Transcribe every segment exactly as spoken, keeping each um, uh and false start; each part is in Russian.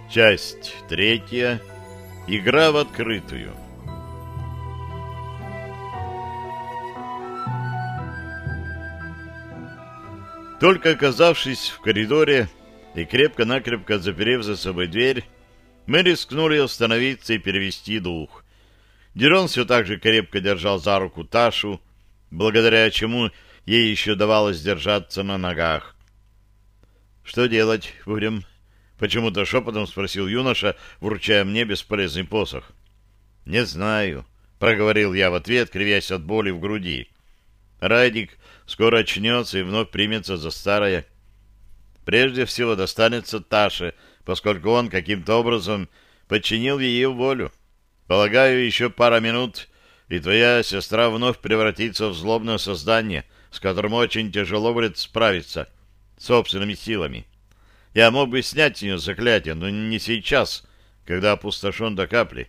Часть третья. Игра в открытую. Только оказавшись в коридоре и крепко-накрепко заперев за собой дверь, мы рискнули остановиться и перевести дух. Дерон все так же крепко держал за руку Ташу, благодаря чему ей еще давалось держаться на ногах. — Что делать будем? — почему-то шепотом спросил юноша, вручая мне бесполезный посох. — Не знаю, — проговорил я в ответ, кривясь от боли в груди. Радик скоро очнется и вновь примется за старое. Прежде всего достанется Таше, поскольку он каким-то образом подчинил ее волю. Полагаю, еще пара минут, и твоя сестра вновь превратится в злобное создание, с которым очень тяжело будет справиться собственными силами. Я мог бы снять с нее заклятие, но не сейчас, когда опустошен до капли.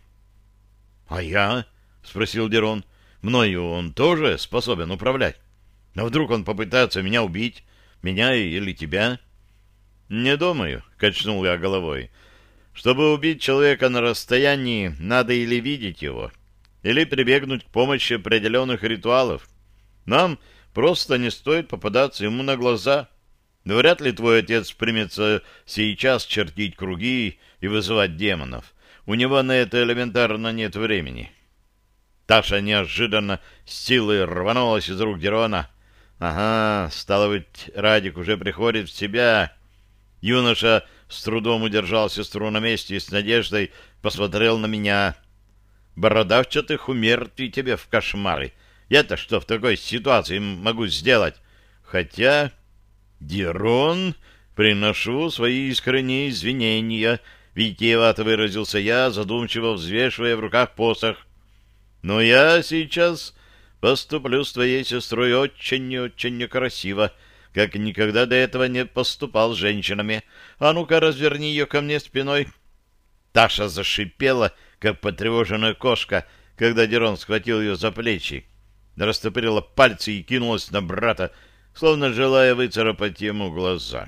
— А я? — спросил Дерон. — Мною он тоже способен управлять. Но вдруг он попытается меня убить, меня или тебя? — Не думаю, — качнул я головой. Чтобы убить человека на расстоянии, надо или видеть его, или прибегнуть к помощи определенных ритуалов. Нам просто не стоит попадаться ему на глаза. Но вряд ли твой отец примется сейчас чертить круги и вызывать демонов. У него на это элементарно нет времени. Таша неожиданно с силой рванулась из рук Дерона. Ага, стало быть, Радик уже приходит в себя. Юноша с трудом удержал сестру на месте и с надеждой посмотрел на меня. Бородавчатых умертвий тебе в кошмары. Я-то что в такой ситуации могу сделать? Хотя... Дерон, приношу свои искренние извинения, витиевато выразился я, задумчиво взвешивая в руках посох. Но я сейчас поступлю с твоей сестрой очень и очень некрасиво, как никогда до этого не поступал с женщинами. А ну-ка, разверни ее ко мне спиной. Таша зашипела, как потревоженная кошка, когда Дерон схватил ее за плечи, растопырила пальцы и кинулась на брата, словно желая выцарапать ему глаза.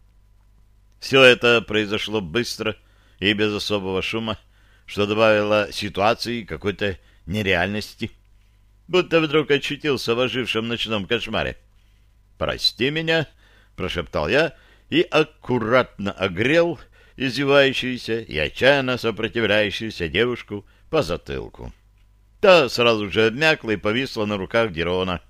Все это произошло быстро и без особого шума, что добавило ситуации какой-то нереальности, будто вдруг очутился в ожившем ночном кошмаре. «Прости меня», — прошептал я и аккуратно огрел издевающуюся и отчаянно сопротивляющуюся девушку по затылку. Та сразу же обмякла и повисла на руках Дерона.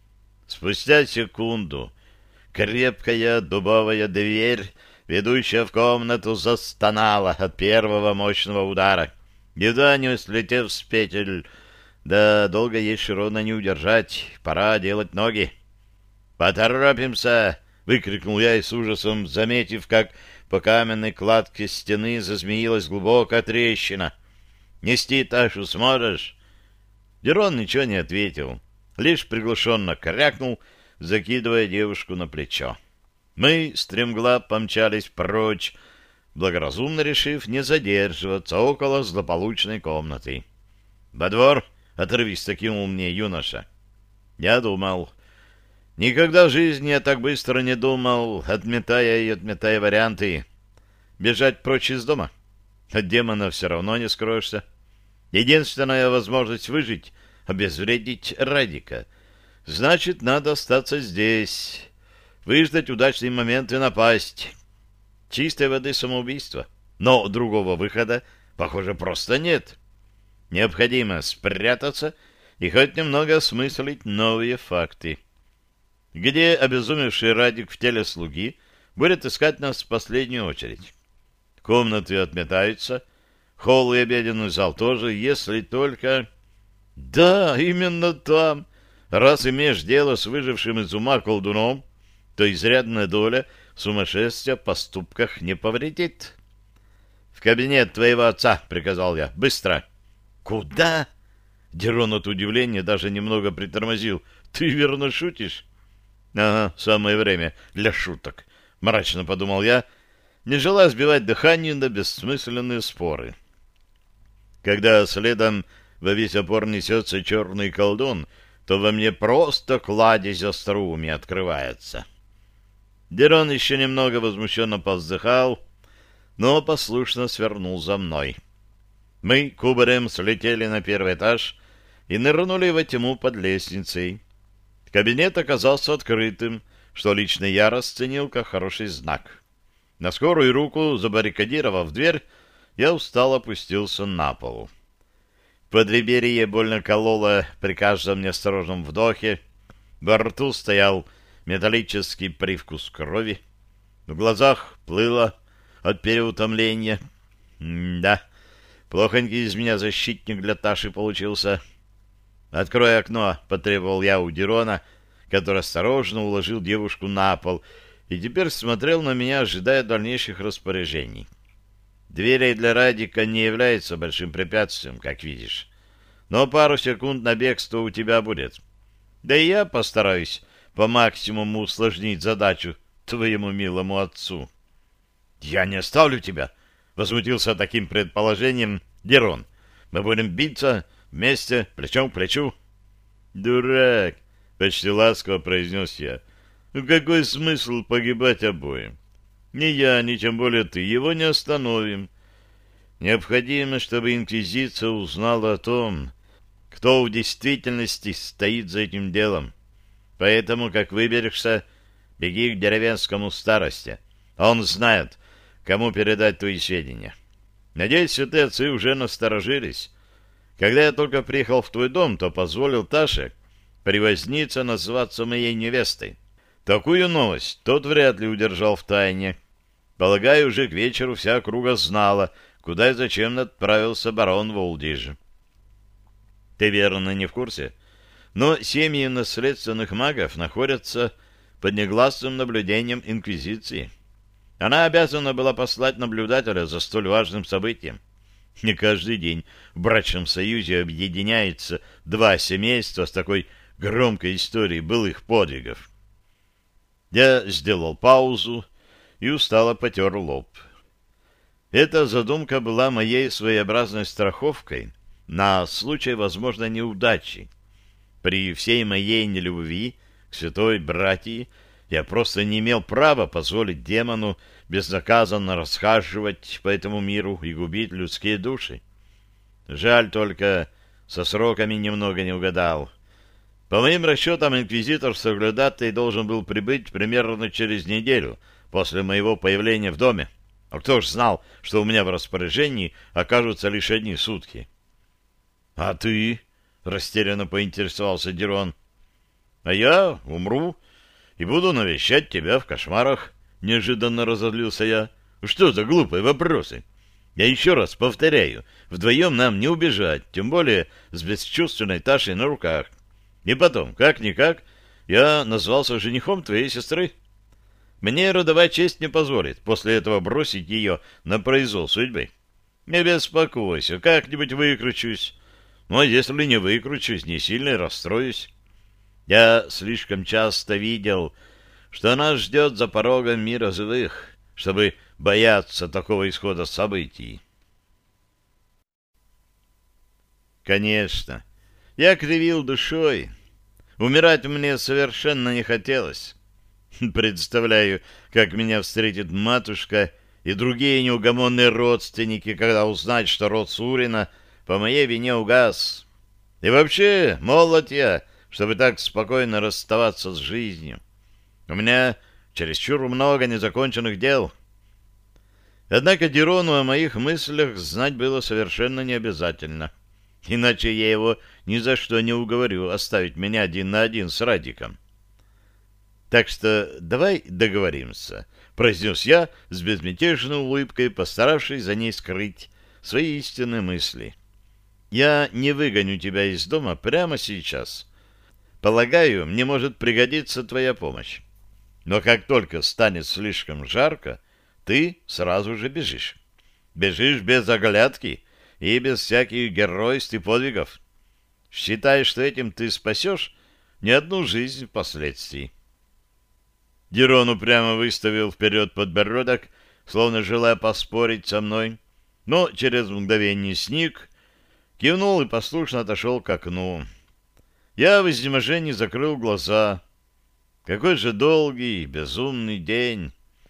Спустя секунду крепкая дубовая дверь, ведущая в комнату, застонала от первого мощного удара, едва не слетев с петель. Да долго ей Широна не удержать, пора делать ноги. «Поторопимся!» — выкрикнул я и с ужасом, заметив, как по каменной кладке стены зазмеилась глубокая трещина. «Нести Ташу сможешь?» Дерон ничего не ответил, лишь приглушенно крякнул, закидывая девушку на плечо. Мы стремглав помчались прочь, благоразумно решив не задерживаться около злополучной комнаты. «Во двор!» — отрывисто кинул мне юноша. Я думал. Никогда в жизни я так быстро не думал, отметая и отметая варианты. Бежать прочь из дома? От демона все равно не скроешься. Единственная возможность выжить — обезвредить Радика. Значит, надо остаться здесь, выждать удачный момент и напасть. Чистой воды самоубийство. Но другого выхода, похоже, просто нет. Необходимо спрятаться и хоть немного осмыслить новые факты. Где обезумевший Радик в теле слуги будет искать нас в последнюю очередь? Комнаты отметаются, холл и обеденный зал тоже, если только... Да, именно там. Раз имеешь дело с выжившим из ума колдуном, то изрядная доля сумасшествия в поступках не повредит. — В кабинет твоего отца, — приказал я. — Быстро. — Куда? Дерон от удивления даже немного притормозил. — Ты верно шутишь? — Ага, самое время для шуток, — мрачно подумал я, не желая сбивать дыхание на бессмысленные споры. Когда следом во весь опор несется черный колдун, то во мне просто кладезь остроумия открывается. Дерон еще немного возмущенно повздыхал, но послушно свернул за мной. Мы кубарем слетели на первый этаж и нырнули во тьму под лестницей. Кабинет оказался открытым, что лично я расценил как хороший знак. На скорую руку, забаррикадировав дверь, я устало опустился на пол. Подреберье больно кололо при каждом неосторожном вдохе, во рту стоял металлический привкус крови, в глазах плыло от переутомления. М-да, плохонький из меня защитник для Таши получился. «Открой окно», — потребовал я у Дирона, который осторожно уложил девушку на пол и теперь смотрел на меня, ожидая дальнейших распоряжений. Дверей для Радика не является большим препятствием, как видишь, но пару секунд на бегство у тебя будет. Да и я постараюсь по максимуму усложнить задачу твоему милому отцу. — Я не оставлю тебя, — возмутился таким предположением Дирон. — Мы будем биться вместе, плечом к плечу. — Дурак, — почти ласково произнес я. — Ну какой смысл погибать обоим? Ни я, ни тем более ты его не остановим. Необходимо, чтобы Инквизиция узнала о том, кто в действительности стоит за этим делом. Поэтому, как выберешься, беги к деревенскому старости. Он знает, кому передать твои сведения. Надеюсь, святые отцы уже насторожились. Когда я только приехал в твой дом, то позволил Таше привозниться называться моей невестой. Такую новость тот вряд ли удержал в тайне. Полагаю, уже к вечеру вся округа знала, куда и зачем отправился барон Волдиж. Ты, верно, не в курсе? Но семьи наследственных магов находятся под негласным наблюдением Инквизиции. Она обязана была послать наблюдателя за столь важным событием. Не каждый день в брачном союзе объединяется два семейства с такой громкой историей былых подвигов. Я сделал паузу и устало потер лоб. Эта задумка была моей своеобразной страховкой на случай возможной неудачи. При всей моей нелюбви к святой братии я просто не имел права позволить демону безнаказанно расхаживать по этому миру и губить людские души. Жаль только, со сроками немного не угадал. По моим расчетам, инквизитор Соглядатай должен был прибыть примерно через неделю после моего появления в доме. А кто ж знал, что у меня в распоряжении окажутся лишь одни сутки? — А ты? — растерянно поинтересовался Дирон. — А я умру и буду навещать тебя в кошмарах, — неожиданно разозлился я. — Что за глупые вопросы? Я еще раз повторяю, вдвоем нам не убежать, тем более с бесчувственной Ташей на руках. И потом, как-никак, я назвался женихом твоей сестры. Мне родовая честь не позволит после этого бросить ее на произвол судьбы. Не беспокойся, как-нибудь выкручусь. Но если не выкручусь, не сильно расстроюсь. Я слишком часто видел, что нас ждет за порогом мира живых, чтобы бояться такого исхода событий. Конечно, я кривил душой. Умирать мне совершенно не хотелось. Представляю, как меня встретит матушка и другие неугомонные родственники, когда узнают, что род Сурина по моей вине угас. И вообще, молод я, чтобы так спокойно расставаться с жизнью. У меня чересчур много незаконченных дел. Однако Дирону о моих мыслях знать было совершенно не обязательно. Иначе я его ни за что не уговорю оставить меня один на один с Радиком. Так что давай договоримся, — произнес я с безмятежной улыбкой, постаравшись за ней скрыть свои истинные мысли. Я не выгоню тебя из дома прямо сейчас. Полагаю, мне может пригодиться твоя помощь. Но как только станет слишком жарко, ты сразу же бежишь. Бежишь без оглядки и без всяких геройств и подвигов. Считай, что этим ты спасешь не одну жизнь впоследствии. Дирон упрямо выставил вперед подбородок, словно желая поспорить со мной, но через мгновение сник, кивнул и послушно отошел к окну. Я в изнеможении закрыл глаза. Какой же долгий, безумный день!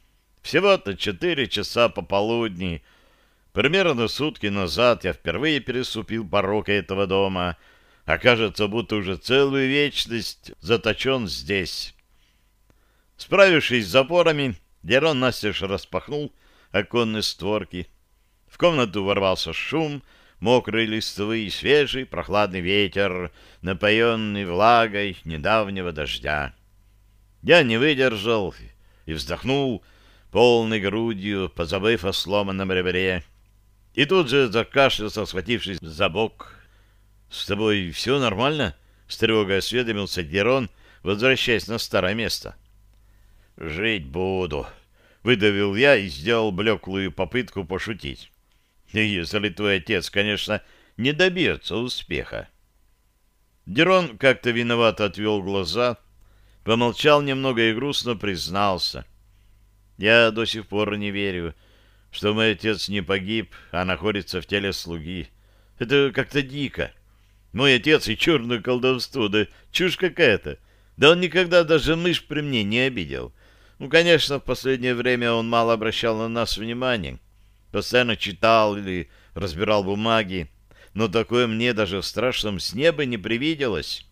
Всего-то четыре часа пополудни. Примерно сутки назад я впервые переступил порог этого дома, а кажется, будто уже целую вечность заточен здесь. Справившись с запорами, Дерон настежь распахнул оконные створки. В комнату ворвался шум мокрой листвы и свежий прохладный ветер, напоенный влагой недавнего дождя. Я не выдержал и вздохнул полной грудью, позабыв о сломанном ребре. И тут же закашлялся, схватившись за бок. — С тобой все нормально? — с тревогой осведомился Дерон, возвращаясь на старое место. — Жить буду, — выдавил я и сделал блеклую попытку пошутить. — Если твой отец, конечно, не добьется успеха. Дерон как-то виновато отвел глаза, помолчал немного и грустно признался. — Я до сих пор не верю, что мой отец не погиб, а находится в теле слуги. Это как-то дико. Мой отец и черное колдовство, да чушь какая-то. Да он никогда даже мышь при мне не обидел. Ну, конечно, в последнее время он мало обращал на нас внимания. Постоянно читал или разбирал бумаги, но такое мне даже в страшном сне бы не привиделось.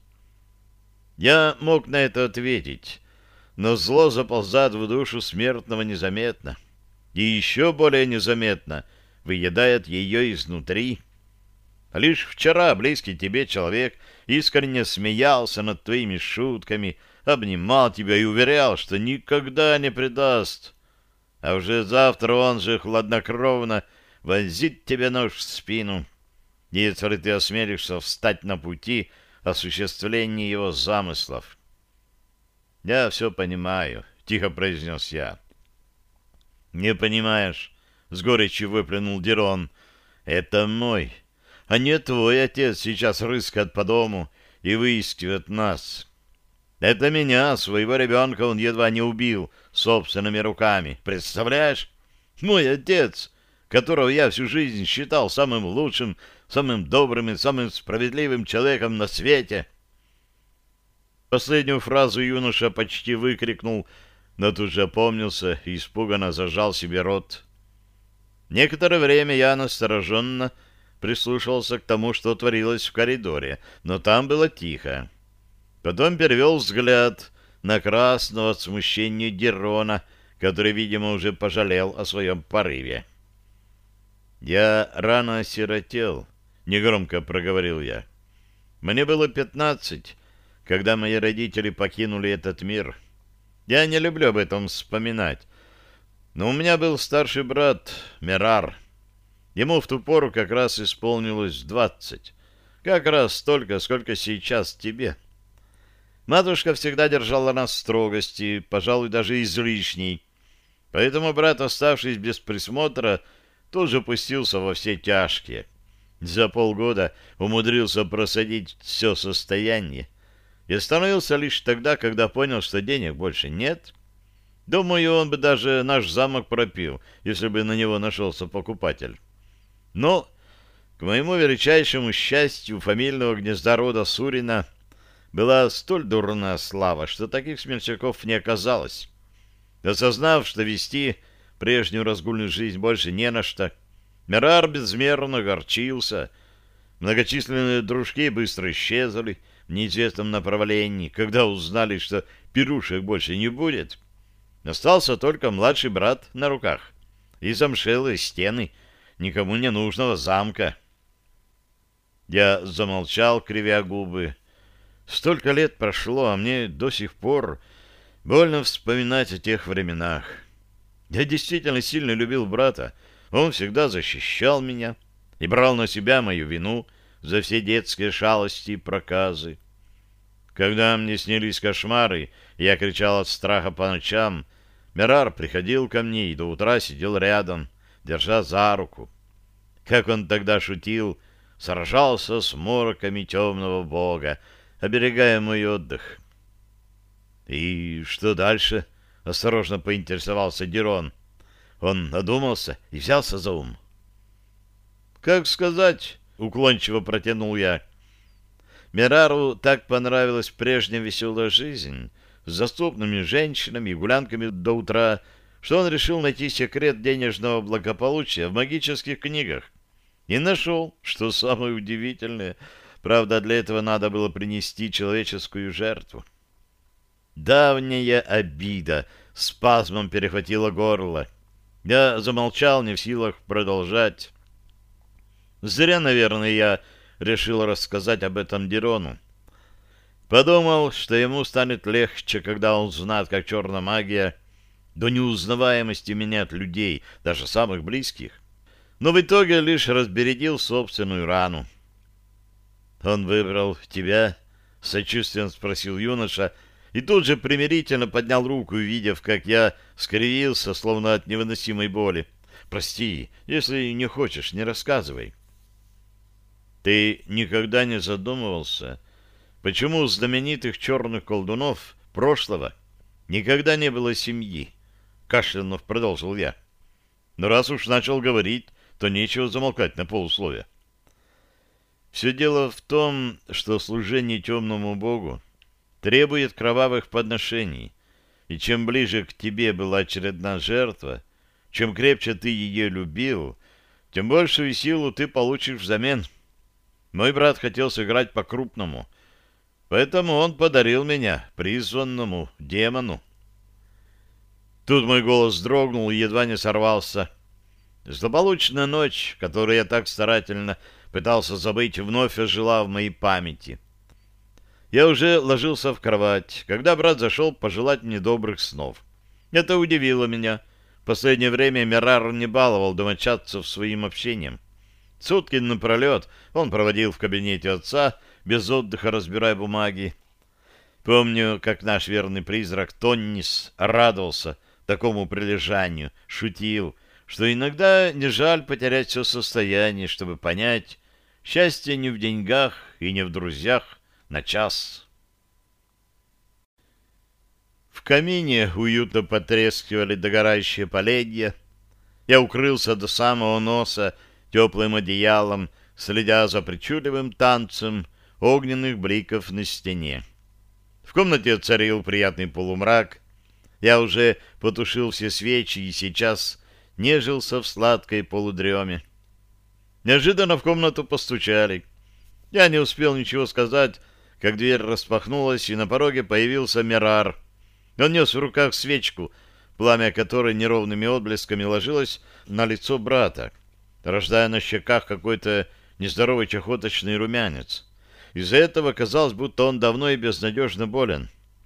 Я мог на это ответить, но зло заползает в душу смертного незаметно. И еще более незаметно выедает ее изнутри. Лишь вчера близкий тебе человек искренне смеялся над твоими шутками, обнимал тебя и уверял, что никогда не предаст. А уже завтра он же хладнокровно вонзит тебе нож в спину, если ты осмелишься встать на пути осуществления его замыслов. — Я все понимаю, — тихо произнес я. — Не понимаешь, — с горечью выплюнул Дерон. — Это мой, а не твой отец сейчас рыскает по дому и выискивает нас. Это меня, своего ребенка, он едва не убил собственными руками. Представляешь? Мой отец, которого я всю жизнь считал самым лучшим, самым добрым и самым справедливым человеком на свете. Последнюю фразу юноша почти выкрикнул, но тут же опомнился и испуганно зажал себе рот. Некоторое время я настороженно прислушивался к тому, что творилось в коридоре, но там было тихо. Потом перевел взгляд на красного от смущения Дерона, который, видимо, уже пожалел о своем порыве. «Я рано осиротел», — негромко проговорил я. «Мне было пятнадцать, когда мои родители покинули этот мир. Я не люблю об этом вспоминать, но у меня был старший брат Мерар. Ему в ту пору как раз исполнилось двадцать, как раз столько, сколько сейчас тебе. Матушка всегда держала нас в строгости, пожалуй, даже излишней, поэтому брат, оставшись без присмотра, тоже пустился во все тяжкие. За полгода умудрился просадить все состояние и остановился лишь тогда, когда понял, что денег больше нет. Думаю, он бы даже наш замок пропил, если бы на него нашелся покупатель. Но, к моему величайшему счастью, фамильного гнезда рода Сурина была столь дурная слава, что таких смельчаков не оказалось. Осознав, что вести прежнюю разгульную жизнь больше не на что, Мерар безмерно огорчился. Многочисленные дружки быстро исчезли в неизвестном направлении, когда узнали, что пирушек больше не будет. Остался только младший брат на руках и замшелые стены никому не нужного замка. Я замолчал, кривя губы. Столько лет прошло, а мне до сих пор больно вспоминать о тех временах. Я действительно сильно любил брата. Он всегда защищал меня и брал на себя мою вину за все детские шалости и проказы. Когда мне снились кошмары, и я кричал от страха по ночам, Мерар приходил ко мне и до утра сидел рядом, держа за руку. Как он тогда шутил, сражался с мороками темного бога, оберегая мой отдых. — И что дальше? — осторожно поинтересовался Дерон. Он надумался и взялся за ум. — Как сказать? — уклончиво протянул я. Мерару так понравилась прежняя веселая жизнь с доступными женщинами и гулянками до утра, что он решил найти секрет денежного благополучия в магических книгах. И нашел, что самое удивительное. Правда, для этого надо было принести человеческую жертву. Давняя обида спазмом перехватила горло. Я замолчал, не в силах продолжать. Зря, наверное, я решил рассказать об этом Дирону. Подумал, что ему станет легче, когда он узнает, как черная магия до неузнаваемости меняет людей, даже самых близких. Но в итоге лишь разбередил собственную рану. «Он выбрал тебя?» — сочувственно спросил юноша, и тут же примирительно поднял руку, увидев, как я скривился, словно от невыносимой боли. «Прости, если не хочешь, не рассказывай». «Ты никогда не задумывался, почему у знаменитых черных колдунов прошлого никогда не было семьи?» — кашлянув продолжил я. «Но раз уж начал говорить, то нечего замолкать на полусловие. Все дело в том, что служение темному богу требует кровавых подношений, и чем ближе к тебе была очередная жертва, чем крепче ты ее любил, тем большую силу ты получишь взамен. Мой брат хотел сыграть по-крупному, поэтому он подарил меня призванному демону». Тут мой голос дрогнул и едва не сорвался. Злополучная ночь, которую я так старательно пытался забыть, вновь ожила в моей памяти. Я уже ложился в кровать, когда брат зашел пожелать мне добрых снов. Это удивило меня. В последнее время Мирар не баловал домочадцев своим общением. Сутки напролет он проводил в кабинете отца, без отдыха разбирая бумаги. Помню, как наш верный призрак Тоннис радовался такому прилежанию, шутил, что иногда не жаль потерять все состояние, чтобы понять, счастье не в деньгах и не в друзьях на час. В камине уютно потрескивали догорающие поленья. Я укрылся до самого носа теплым одеялом, следя за причудливым танцем огненных бликов на стене. В комнате царил приятный полумрак. Я уже потушил все свечи и сейчас нежился в сладкой полудреме. Неожиданно в комнату постучали. Я не успел ничего сказать, как дверь распахнулась, и на пороге появился Мирар. Он нес в руках свечку, пламя которой неровными отблесками ложилось на лицо брата, рождая на щеках какой-то нездоровый чахоточный румянец. Из-за этого казалось, будто он давно и безнадежно болен.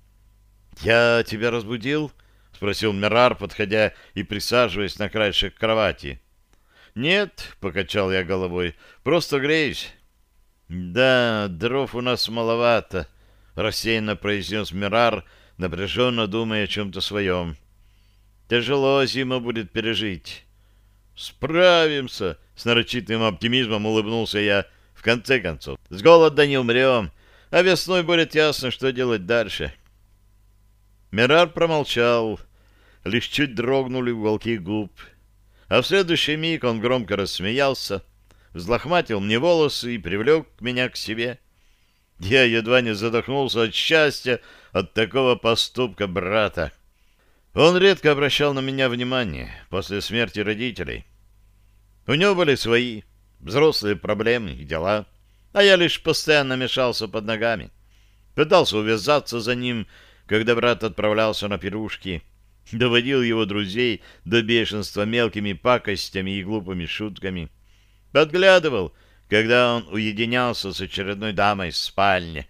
«Я тебя разбудил?» — спросил Мирар, подходя и присаживаясь на краешек кровати. «Нет», — покачал я головой, — «просто греюсь». «Да, дров у нас маловато», — рассеянно произнес Мирар, напряженно думая о чем-то своем. «Тяжело зима будет пережить». «Справимся», — с нарочитым оптимизмом улыбнулся я. «В конце концов, с голода не умрем, а весной будет ясно, что делать дальше». Мирар промолчал, лишь чуть дрогнули уголки губ. А в следующий миг он громко рассмеялся, взлохматил мне волосы и привлек меня к себе. Я едва не задохнулся от счастья от такого поступка брата. Он редко обращал на меня внимание после смерти родителей. У него были свои взрослые проблемы и дела, а я лишь постоянно мешался под ногами. Пытался увязаться за ним, когда брат отправлялся на пирушки, доводил его друзей до бешенства мелкими пакостями и глупыми шутками. Подглядывал, когда он уединялся с очередной дамой в спальне.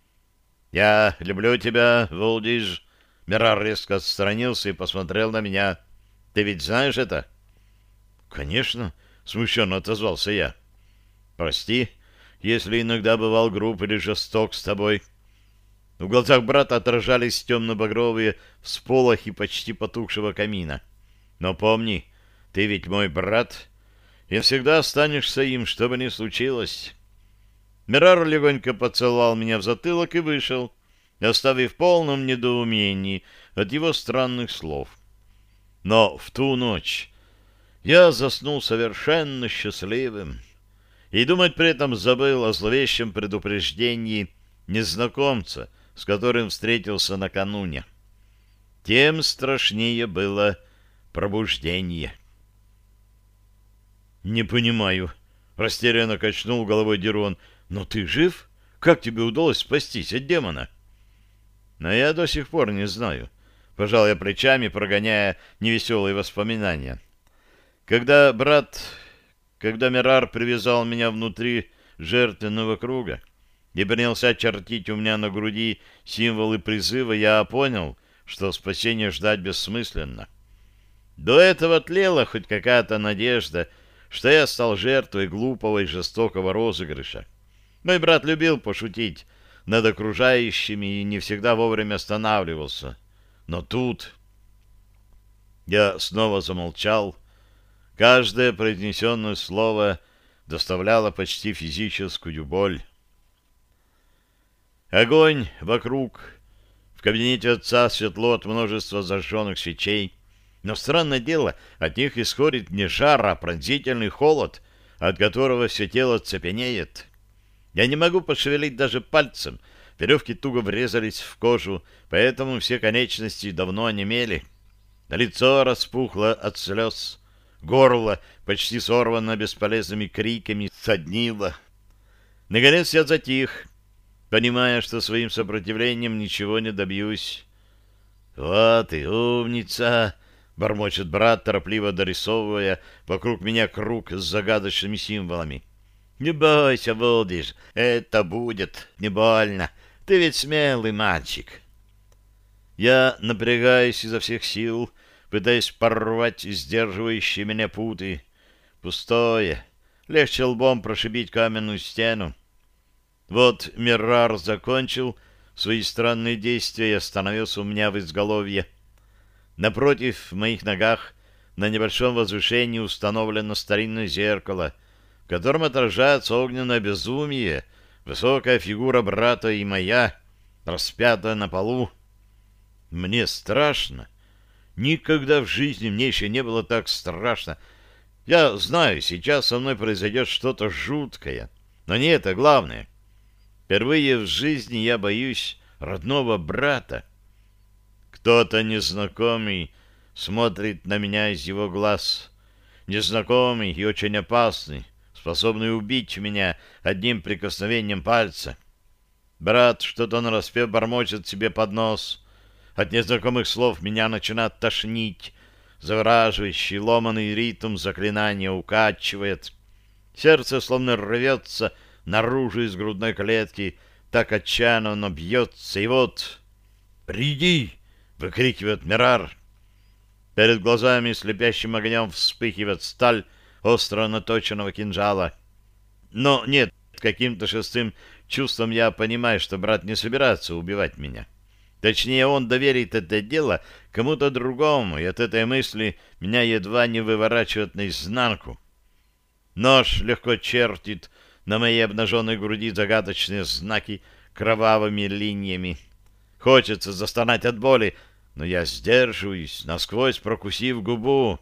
«Я люблю тебя, Волдиж». Мирар резко отстранился и посмотрел на меня. «Ты ведь знаешь это?» «Конечно», — смущенно отозвался я. «Прости, если иногда бывал груб или жесток с тобой». В глазах брата отражались темно-багровые всполохи почти потухшего камина. «Но помни, ты ведь мой брат, и всегда останешься им, что бы ни случилось». Мирар легонько поцеловал меня в затылок и вышел, оставив в полном недоумении от его странных слов. Но в ту ночь я заснул совершенно счастливым и думать при этом забыл о зловещем предупреждении незнакомца, с которым встретился накануне. Тем страшнее было пробуждение. «Не понимаю», — растерянно качнул головой Дирон. «Но ты жив? Как тебе удалось спастись от демона?» «Но я до сих пор не знаю», — пожал я плечами, прогоняя невеселые воспоминания. «Когда брат, когда Мирар привязал меня внутри жертвенного круга и принялся чертить у меня на груди символы призыва, я понял, что спасение ждать бессмысленно. До этого тлела хоть какая-то надежда, что я стал жертвой глупого и жестокого розыгрыша. Мой брат любил пошутить над окружающими и не всегда вовремя останавливался. Но тут... Я снова замолчал. Каждое произнесенное слово доставляло почти физическую боль. Огонь вокруг. В кабинете отца светло от множества зажженных свечей. Но, странное дело, от них исходит не жар, а пронзительный холод, от которого все тело цепенеет. Я не могу пошевелить даже пальцем. Веревки туго врезались в кожу, поэтому все конечности давно онемели. Лицо распухло от слез. Горло, почти сорвано бесполезными криками, соднило. Наконец я затих, понимая, что своим сопротивлением ничего не добьюсь. «Вот и умница!» — бормочет брат, торопливо дорисовывая вокруг меня круг с загадочными символами. «Не бойся, Волдиш, это будет не больно. Ты ведь смелый мальчик». Я напрягаюсь изо всех сил, пытаясь порвать сдерживающие меня путы. Пустое. Легче лбом прошибить каменную стену. Вот Мирар закончил свои странные действия и остановился у меня в изголовье. Напротив моих ногах на небольшом возвышении установлено старинное зеркало, в котором отражается огненное безумие, высокая фигура брата и моя, распятая на полу. Мне страшно. Никогда в жизни мне еще не было так страшно. Я знаю, сейчас со мной произойдет что-то жуткое, но не это главное. Впервые в жизни я боюсь родного брата. Кто-то незнакомый смотрит на меня из его глаз. Незнакомый и очень опасный, способный убить меня одним прикосновением пальца. Брат что-то нараспев бормочет себе под нос. От незнакомых слов меня начинает тошнить. Завораживающий ломаный ритм заклинания укачивает. Сердце словно рвется наружу из грудной клетки, так отчаянно оно бьется. И вот... «Приди!» — выкрикивает Мирар. Перед глазами слепящим огнем вспыхивает сталь остро наточенного кинжала. Но нет, каким-то шестым чувством я понимаю, что брат не собирается убивать меня. Точнее, он доверит это дело кому-то другому, и от этой мысли меня едва не выворачивает наизнанку. Нож легко чертит на моей обнаженной груди загадочные знаки кровавыми линиями. Хочется застонать от боли, но я сдерживаюсь, насквозь прокусив губу.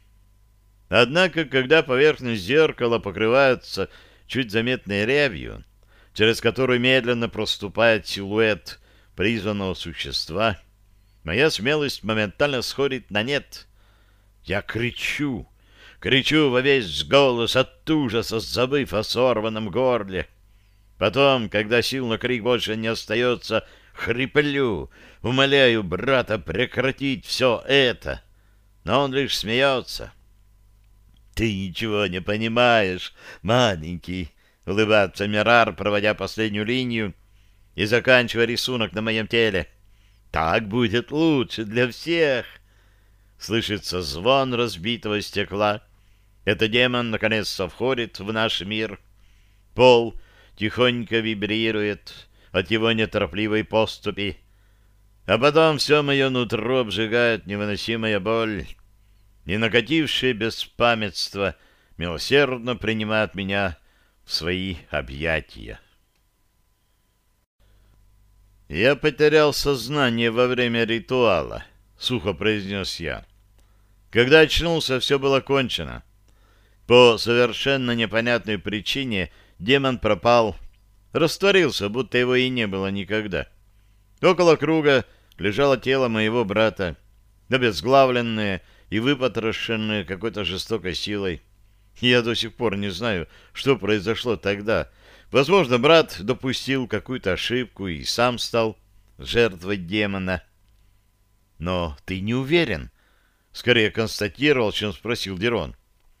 Однако, когда поверхность зеркала покрывается чуть заметной рябью, через которую медленно проступает силуэт призванного существа, моя смелость моментально сходит на нет. Я кричу, кричу во весь голос от ужаса, забыв о сорванном горле. Потом, когда сил на крик больше не остается, хриплю, умоляю брата прекратить все это. Но он лишь смеется. «Ты ничего не понимаешь, маленький», — улыбается Мирар, проводя последнюю линию и заканчивая рисунок на моем теле. «Так будет лучше для всех». Слышится звон разбитого стекла. Это демон наконец-то входит в наш мир. Пол тихонько вибрирует от его неторопливой поступи. А потом все мое нутро обжигает невыносимая боль. И накатившее беспамятство милосердно принимает меня в свои объятия. «Я потерял сознание во время ритуала», — сухо произнес я. Когда очнулся, все было кончено. По совершенно непонятной причине демон пропал, растворился, будто его и не было никогда. Около круга лежало тело моего брата, обезглавленное, и выпотрошенные какой-то жестокой силой. Я до сих пор не знаю, что произошло тогда. Возможно, брат допустил какую-то ошибку и сам стал жертвой демона. Но ты не уверен? Скорее констатировал, чем спросил Дерон.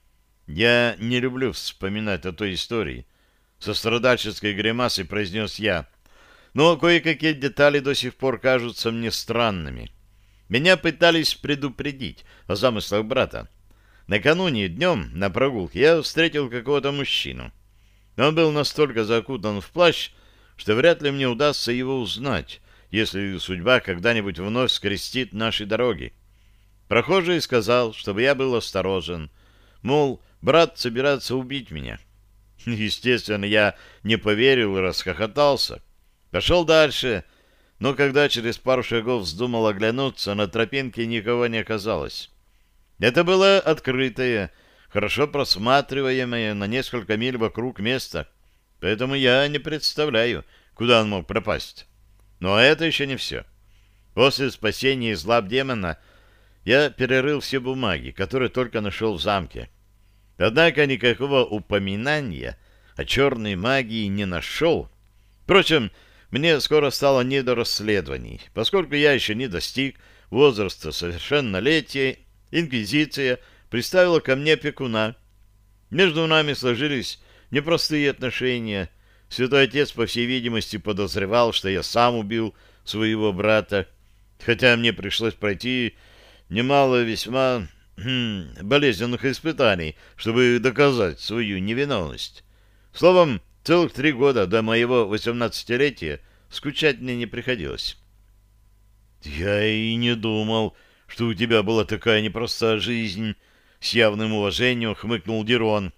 Я не люблю вспоминать о той истории. Со страдальческой гримасой произнес я. Но кое-какие детали до сих пор кажутся мне странными. Меня пытались предупредить о замыслах брата. Накануне днем на прогулке я встретил какого-то мужчину. Он был настолько закутан в плащ, что вряд ли мне удастся его узнать, если судьба когда-нибудь вновь скрестит наши дороги. Прохожий сказал, чтобы я был осторожен. Мол, брат собирается убить меня. Естественно, я не поверил и расхохотался. Пошел дальше, но когда через пару шагов вздумал оглянуться, на тропинке никого не оказалось. Это было открытое, хорошо просматриваемое на несколько миль вокруг место, поэтому я не представляю, куда он мог пропасть. Но это еще не все. После спасения из лап демона я перерыл все бумаги, которые только нашел в замке. Однако никакого упоминания о черной магии не нашел. Впрочем, мне скоро стало не до расследований, поскольку я еще не достиг возраста совершеннолетия. Инквизиция приставила ко мне опекуна. Между нами сложились непростые отношения. Святой Отец, по всей видимости, подозревал, что я сам убил своего брата, хотя мне пришлось пройти немало весьма хм, болезненных испытаний, чтобы доказать свою невиновность. Словом, целых три года до моего восемнадцатилетия скучать мне не приходилось. Я и не думал, что у тебя была такая непростая жизнь, с явным уважением хмыкнул Дерон.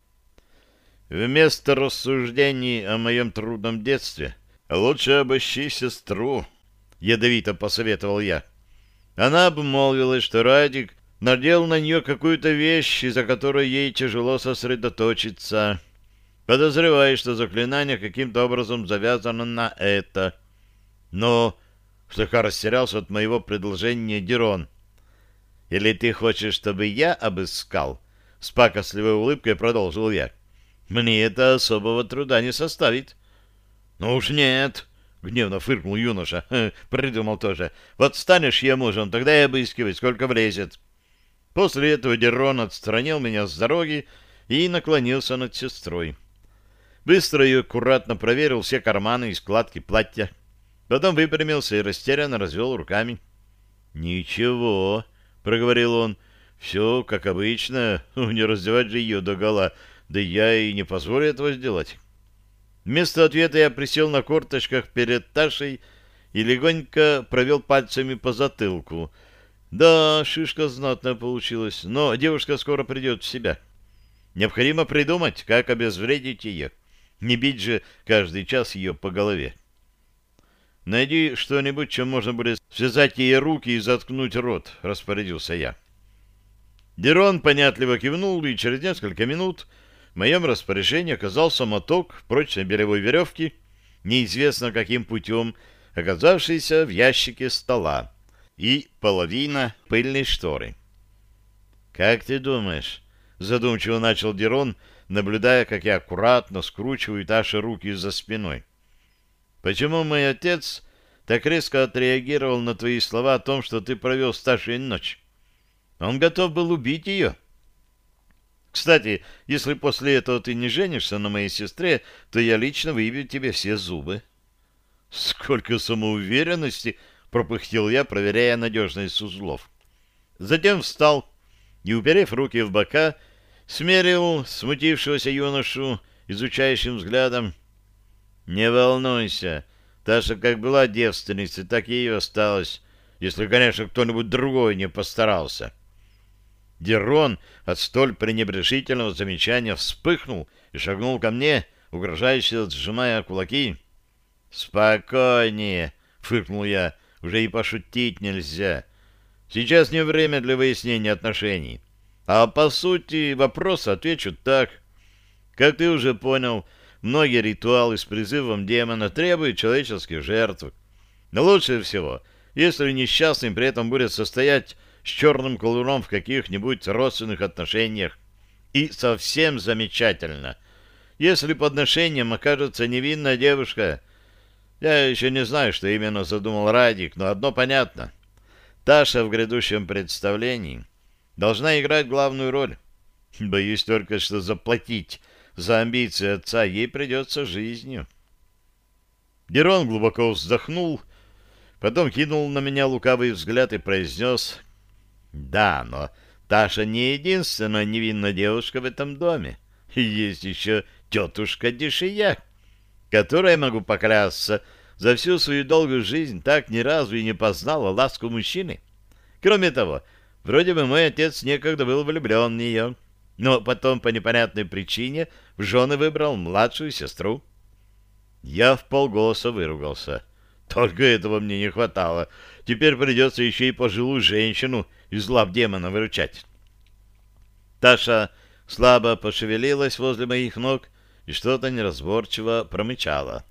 Вместо рассуждений о моем трудном детстве лучше обыщи сестру, ядовито посоветовал я. Она обмолвилась, что Радик надел на нее какую-то вещь, из-за которой ей тяжело сосредоточиться. Подозреваю, что заклинание каким-то образом завязано на это. Но слегка растерялся от моего предложения Дерон. «Или ты хочешь, чтобы я обыскал?» С пакостливой улыбкой продолжил я. «Мне это особого труда не составит». «Ну уж нет», — гневно фыркнул юноша. Придумал тоже. «Вот станешь я мужем, тогда и обыскивай, сколько влезет». После этого Дерон отстранил меня с дороги и наклонился над сестрой. Быстро и аккуратно проверил все карманы и складки платья. Потом выпрямился и растерянно развел руками. «Ничего», — проговорил он, — «все как обычно, не раздевать же ее догола, да я и не позволю этого сделать». Вместо ответа я присел на корточках перед Ташей и легонько провел пальцами по затылку. Да, шишка знатная получилась, но девушка скоро придет в себя. Необходимо придумать, как обезвредить ее. Не бить же каждый час ее по голове. «Найди что-нибудь, чем можно будет связать ей руки и заткнуть рот», — распорядился я. Дерон понятливо кивнул, и через несколько минут в моем распоряжении оказался моток прочной белевой веревки, неизвестно каким путем оказавшийся в ящике стола, и половина пыльной шторы. «Как ты думаешь?» — задумчиво начал Дерон, наблюдая, как я аккуратно скручиваю Таше руки за спиной. «Почему мой отец так резко отреагировал на твои слова о том, что ты провел с Ташей ночь? Он готов был убить ее. Кстати, если после этого ты не женишься на моей сестре, то я лично выбью тебе все зубы». «Сколько самоуверенности!» — пропыхтел я, проверяя надежность узлов. Затем встал и, уперев руки в бока, смерил смутившегося юношу изучающим взглядом. «Не волнуйся, Таша как была девственницей, так и ее осталась, если, конечно, кто-нибудь другой не постарался». Дерон от столь пренебрежительного замечания вспыхнул и шагнул ко мне, угрожающе сжимая кулаки. «Спокойнее», — фыркнул я, — «уже и пошутить нельзя. Сейчас не время для выяснения отношений. А по сути вопроса отвечу так. Как ты уже понял, многие ритуалы с призывом демона требуют человеческих жертв. Но лучше всего, если несчастный при этом будет состоять с черным колуном в каких-нибудь родственных отношениях. И совсем замечательно. Если подношением окажется невинная девушка... Я еще не знаю, что именно задумал Радик, но одно понятно. Таша в грядущем представлении должна играть главную роль. Боюсь только, что заплатить за амбиции отца ей придется жизнью. Дерон глубоко вздохнул, потом кинул на меня лукавый взгляд и произнес: «Да, но Таша не единственная невинная девушка в этом доме. Есть еще тетушка Дишия, которая, могу поклясться, за всю свою долгую жизнь так ни разу и не познала ласку мужчины. Кроме того, вроде бы мой отец некогда был влюблен в нее, но потом по непонятной причине в жены выбрал младшую сестру». Я вполголоса выругался. Только этого мне не хватало. Теперь придется еще и пожилую женщину из лап демона выручать. Таша слабо пошевелилась возле моих ног и что-то неразборчиво промычала.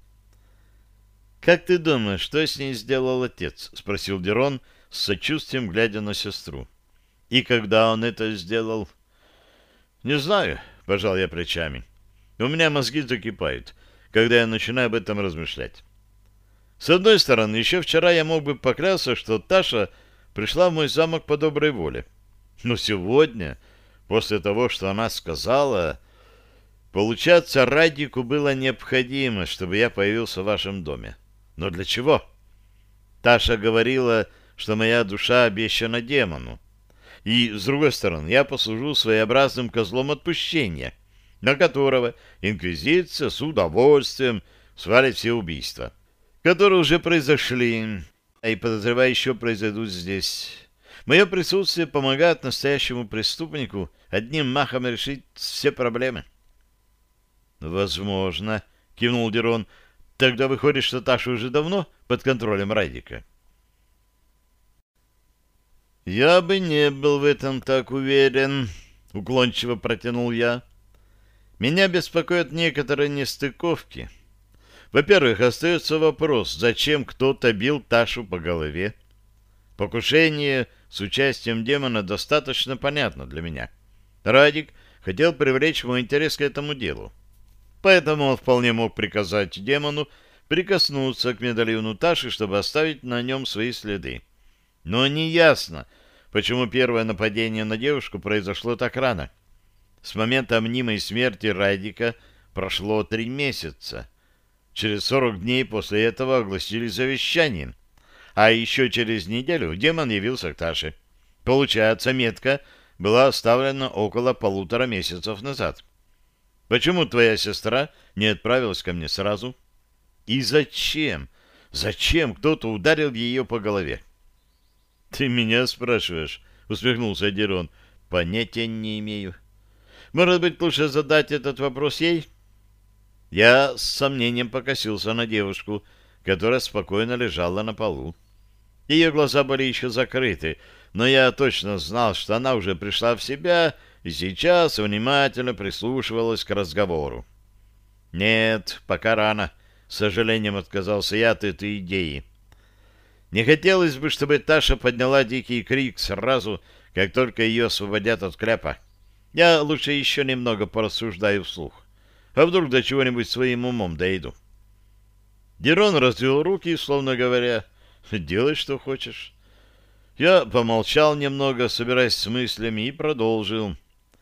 «Как ты думаешь, что с ней сделал отец?» — спросил Дерон с сочувствием, глядя на сестру. «И когда он это сделал?» «Не знаю», — пожал я плечами. «У меня мозги закипают, когда я начинаю об этом размышлять. С одной стороны, еще вчера я мог бы поклясться, что Таша пришла в мой замок по доброй воле. Но сегодня, после того, что она сказала, получается, Радику было необходимо, чтобы я появился в вашем доме. Но для чего? Таша говорила, что моя душа обещана демону. И, с другой стороны, я послужу своеобразным козлом отпущения, на которого инквизиция с удовольствием свалит все убийства, которые уже произошли, а и, подозреваю, еще произойдут здесь. Мое присутствие помогает настоящему преступнику одним махом решить все проблемы. «Возможно», — кивнул Дерон. «Тогда выходит, что Таша уже давно под контролем Радика». «Я бы не был в этом так уверен», — уклончиво протянул я. «Меня беспокоят некоторые нестыковки. Во-первых, остается вопрос, зачем кто-то бил Ташу по голове. Покушение с участием демона достаточно понятно для меня. Радик хотел привлечь мой интерес к этому делу. Поэтому он вполне мог приказать демону прикоснуться к медальону Таши, чтобы оставить на нем свои следы. Но неясно, почему первое нападение на девушку произошло так рано. С момента мнимой смерти Радика прошло три месяца. Через сорок дней после этого огласили завещание. А еще через неделю демон явился к Таше. Получается, метка была оставлена около полутора месяцев назад. Почему твоя сестра не отправилась ко мне сразу? И зачем? Зачем кто-то ударил ее по голове? — Ты меня спрашиваешь? — усмехнулся Дерон. — Понятия не имею. Может быть, лучше задать этот вопрос ей? Я с сомнением покосился на девушку, которая спокойно лежала на полу. Ее глаза были еще закрыты, но я точно знал, что она уже пришла в себя и сейчас внимательно прислушивалась к разговору. «Нет, пока рано», — с сожалением отказался я от этой идеи. Не хотелось бы, чтобы Таша подняла дикий крик сразу, как только ее освободят от кляпа. Я лучше еще немного порассуждаю вслух. А вдруг до чего-нибудь своим умом дойду? Дерон развел руки, словно говоря: «Делай, что хочешь». Я помолчал немного, собираясь с мыслями, и продолжил.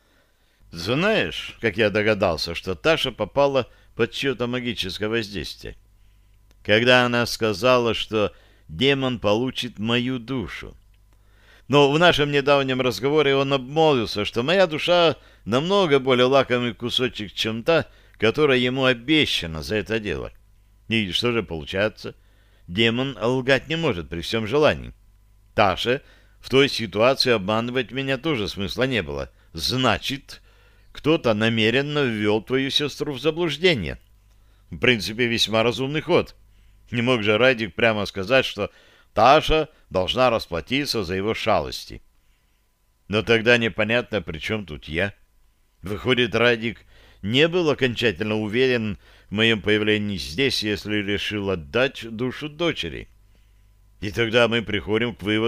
«Знаешь, как я догадался, что Таша попала под чье-то магическое воздействие? Когда она сказала, что демон получит мою душу. Но в нашем недавнем разговоре он обмолвился, что моя душа намного более лакомый кусочек, чем та, которая ему обещана за это дело. И что же получается? Демон лгать не может при всем желании. Таша, в той ситуации обманывать меня тоже смысла не было. Значит, кто-то намеренно ввел твою сестру в заблуждение. В принципе, весьма разумный ход. Не мог же Радик прямо сказать, что Таша должна расплатиться за его шалости. Но тогда непонятно, при чем тут я. Выходит, Радик не был окончательно уверен в моем появлении здесь, если решил отдать душу дочери. И тогда мы приходим к выводу,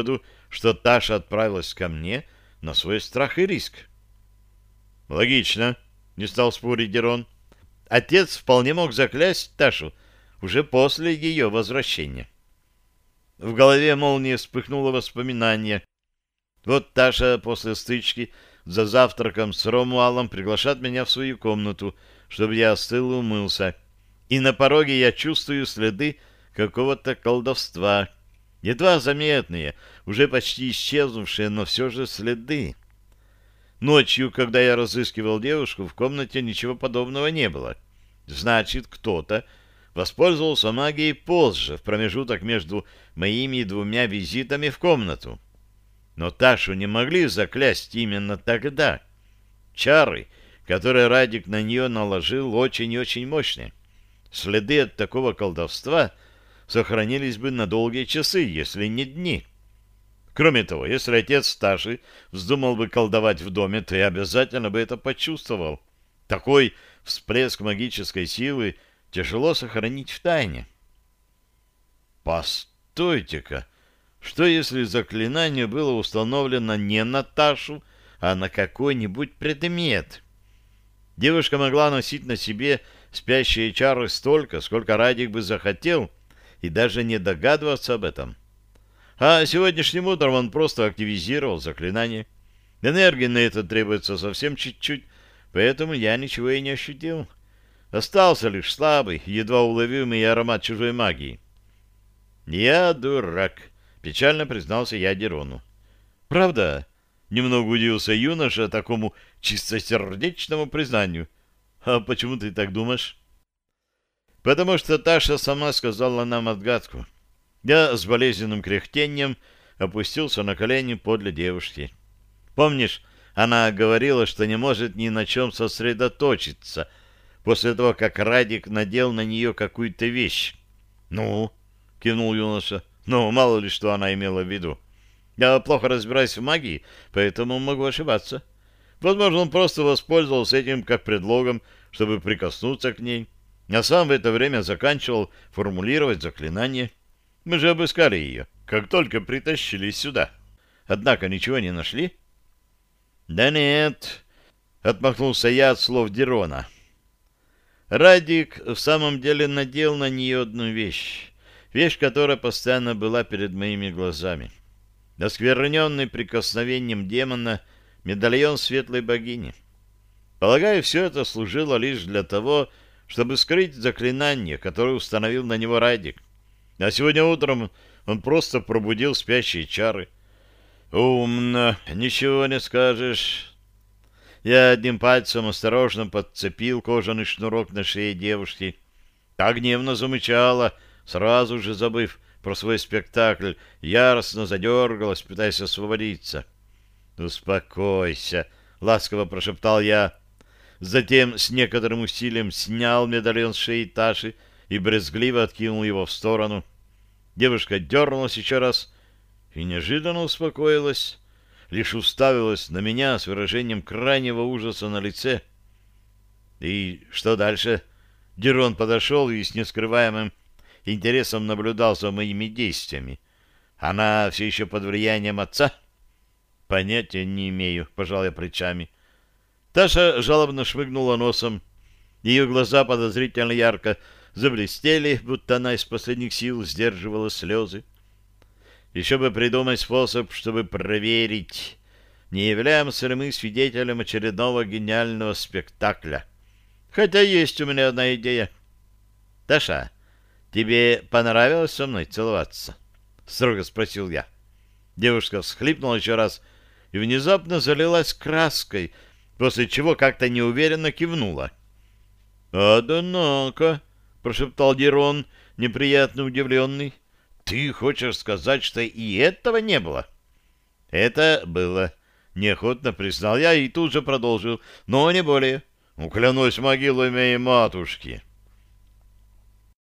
что Таша отправилась ко мне на свой страх и риск. Логично, не стал спорить Дерон. Отец вполне мог заклясть Ташу уже после ее возвращения. В голове молнией вспыхнуло воспоминание. Вот Таша после стычки за завтраком с Ромуалом приглашает меня в свою комнату, чтобы я остыл и умылся. И на пороге я чувствую следы какого-то колдовства. Едва заметные, уже почти исчезнувшие, но все же следы. Ночью, когда я разыскивал девушку, в комнате ничего подобного не было. Значит, кто-то воспользовался магией позже, в промежуток между моими двумя визитами в комнату. Но Ташу не могли заклясть именно тогда. Чары, которые Радик на нее наложил, очень и очень мощные. Следы от такого колдовства сохранились бы на долгие часы, если не дни. Кроме того, если отец Таши вздумал бы колдовать в доме, то я обязательно бы это почувствовал. Такой всплеск магической силы тяжело сохранить в тайне. Постойте-ка, что если заклинание было установлено не на Ташу, а на какой-нибудь предмет? Девушка могла носить на себе спящие чары столько, сколько Радик бы захотел, и даже не догадываться об этом. А сегодняшним утром он просто активизировал заклинание. Энергии на это требуется совсем чуть-чуть, поэтому я ничего и не ощутил. Остался лишь слабый, едва уловимый аромат чужой магии. «Я дурак», — печально признался я Дерону. «Правда?» — немного удивился юноша такому чистосердечному признанию. «А почему ты так думаешь?» «Потому что Таша сама сказала нам отгадку». Я с болезненным кряхтением опустился на колени подле девушки. «Помнишь, она говорила, что не может ни на чем сосредоточиться после того, как Радик надел на нее какую-то вещь?» «Ну?» — кивнул юноша. «Ну, мало ли, что она имела в виду. Я плохо разбираюсь в магии, поэтому могу ошибаться. Возможно, он просто воспользовался этим как предлогом, чтобы прикоснуться к ней, а сам в это время заканчивал формулировать заклинание. Мы же обыскали ее, как только притащили сюда. Однако ничего не нашли». «Да нет», — отмахнулся я от слов Дерона. Радик в самом деле надел на нее одну вещь. Вещь, которая постоянно была перед моими глазами. Оскверненный прикосновением демона медальон светлой богини. Полагаю, все это служило лишь для того, чтобы скрыть заклинание, которое установил на него Радик. А сегодня утром он просто пробудил спящие чары. «Умно, ничего не скажешь». Я одним пальцем осторожно подцепил кожаный шнурок на шее девушки. Та гневно замычала, сразу же забыв про свой спектакль, яростно задергалась, пытаясь освободиться. «Успокойся», — ласково прошептал я. Затем с некоторым усилием снял медальон с шеи Таши и брезгливо откинул его в сторону. Девушка дернулась еще раз и неожиданно успокоилась, лишь уставилась на меня с выражением крайнего ужаса на лице. «И что дальше?» Дерон подошел и с нескрываемым интересом наблюдал за моими действиями. «Она все еще под влиянием отца?» «Понятия не имею», — пожал я плечами. Таша жалобно шмыгнула носом. Ее глаза подозрительно ярко заблестели, будто она из последних сил сдерживала слезы. Еще бы придумать способ, чтобы проверить, не являемся ли мы свидетелем очередного гениального спектакля. Хотя есть у меня одна идея. «Таша, тебе понравилось со мной целоваться?» — строго спросил я. Девушка всхлипнула еще раз и внезапно залилась краской, после чего как-то неуверенно кивнула. «Однако», — прошептал Дерон, неприятно удивленный, — «ты хочешь сказать, что и этого не было?» «Это было», — неохотно признал я и тут же продолжил, — «но не более. Клянусь могилой моей матушки».